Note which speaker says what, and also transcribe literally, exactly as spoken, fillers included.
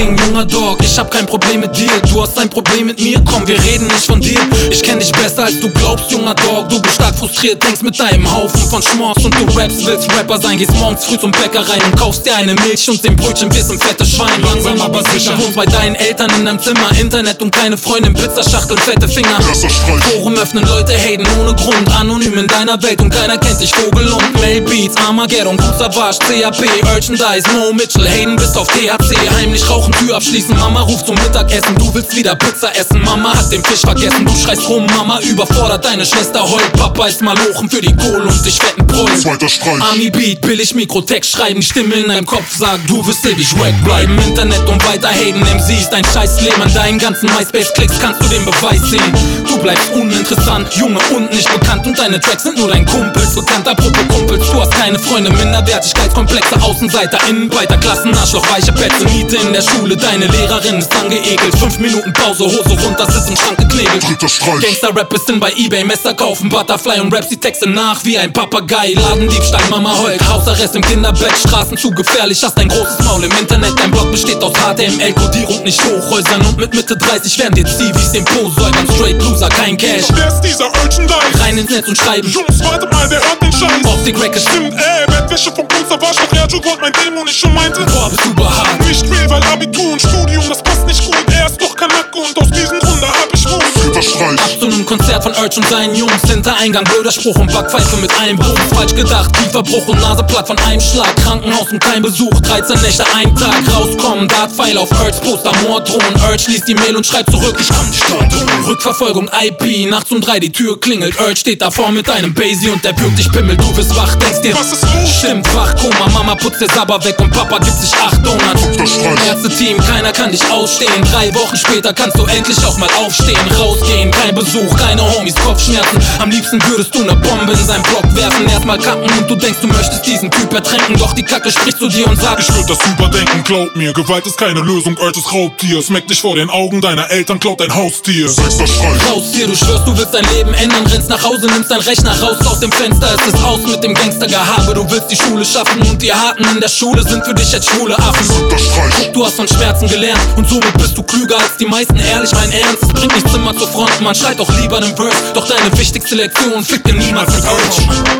Speaker 1: Ding, junger Dog, ich hab kein Problem mit dir. Du hast ein Problem mit mir, komm, wir reden nicht von dir. Ich kenn dich besser als du glaubst, junger Dog. Du bist stark frustriert, denkst mit deinem Haufen von Schmorks und du rappst, willst Rapper sein. Gehst morgens früh zum Bäcker rein und kaufst dir eine Milch und den Brötchen wirst ein fettes Schwein. Langsam aber sicher, wohnst bei deinen Eltern in deinem Zimmer. Internet und keine Freundin, Pizzaschachtel, fette Finger. Forum öffnen, Leute haten ohne Grund. Anonym in deiner Welt und keiner kennt dich. Vogel und Mel Beats, Armageddon, Savage, C A P, Merchandise, Mo Mitchell, Hayden bis auf T H C. Heimlich rauchen, Tür abschließen, Mama ruft zum Mittagessen. Du willst wieder Pizza essen, Mama hat den Fisch vergessen. Du schreist rum, Mama überfordert, deine Schwester heult. Papa ist malochen für die Kohle und dich fetten Prollen.
Speaker 2: Zweiter Streich.
Speaker 1: Army Beat, billig Mikrotext schreiben. Die Stimme in deinem Kopf sagt, du wirst ewig wack bleiben. Internet und weiter haten, M C ist dein Scheißleben. An deinen ganzen MySpace-Klicks kannst du den Beweis sehen. Du bleibst uninteressant, Junge und nicht bekannt. Und deine Tracks sind nur dein Kumpels bekannt. Apropos Kumpels, du hast keine Freunde, Minderwertigkeitskomplexe, Außenseiter, Innenweiter, Klassen, Arschloch, weiche Plätze, Miete in der Schule, deine Lehrerin ist angeekelt. Fünf Minuten Pause, Hose runter, sitzt im Schrank geknebelt.
Speaker 2: Dritter Streich.
Speaker 1: Gangster-Rap bis hin bei Ebay, Messer kaufen, Butterfly und raps die Texte nach wie ein Papagei. Ladendiebstahl, Mama heult, Hausarrest im Kinderbett, Straßen zu gefährlich, hast ein großes Maul im Internet. Dein Blog besteht aus H T M L-Kodierung, nicht Hochhäusern und mit Mitte dreißig werden dir C Vs den Po säubern. Straight Loser, kein Cash.
Speaker 3: Wer ist dieser Merchandise?
Speaker 1: Rein ins Netz und schreiben.
Speaker 3: Jungs, warte mal, wer hört den Scheiß?
Speaker 1: Optik-Racket,
Speaker 3: Stimmt, ey, Bettwäsche vom Kunster war doch Erjo Gott, mein Dämon, ich schon meinte.
Speaker 1: boah, bist du behaart.
Speaker 3: Nicht real, weil Abitur und Studium, das passt nicht gut. Er ist doch Kanake und aus diesem Grunde hab ich Mut.
Speaker 2: Vierter Streich.
Speaker 1: Ab zu nem Konzert von Urge und seinen Jungs. Hintereingang, blöder Spruch und Backpfeife mit einem Bums. Falsch gedacht, Kieferbruch und Nase platt von einem Schlag. Krankenhaus und kein Besuch, dreizehn Nächte, ein Tag. Rauskommen, Dartpfeil auf Urges Poster, Morddrohungen. Urge liest die Mail und schreibt zurück, ich komm nicht dort. Rückverfolgung, I P, nachts um drei, die Tür klingelt. Urge steht davor mit einem Basie und der pünkt dich Pimmel. Du bist wach, denkst dir,
Speaker 3: Was ist los?
Speaker 1: stimmt, Wachkoma. Mama putzt der Sabber weg und Papa gibt sich acht Donuts.
Speaker 2: Fünfter Streich.
Speaker 1: Ärzte-Team, keiner kann dich ausstehen. Drei Wochen später kannst du endlich auch mal aufstehen. Rausgehen, kein Besuch, keine Homies, Kopfschmerzen. Am liebsten würdest du ne Bombe in seinen Block werfen. Erstmal kacken und du denkst, du möchtest diesen Typ ertränken. Doch die Kacke spricht zu dir und sagt,
Speaker 3: Ich würd das überdenken, glaub mir, Gewalt ist keine Lösung, Urge ist Raubtier. Smack dich vor den Augen deiner Eltern, klaut dein Haustier.
Speaker 2: Sechster Streich.
Speaker 1: raus hier, du schwörst, du willst dein Leben ändern. Rennst nach Hause, nimmst dein Rechner raus aus dem Fenster. Es ist aus mit dem Gangstergehabe. Du willst die Schule schaffen und die Harten in der Schule sind für dich jetzt schwule Affen.
Speaker 2: Siebter Streich.
Speaker 1: Du hast von Schmerzen gelernt und somit bist du klüger als die meisten. Ehrlich, mein Ernst, es bringt nichts immer zur Front. Man schreit auch lieber den Verse, doch deine wichtigste Lektion fickt dir niemals mit Urge.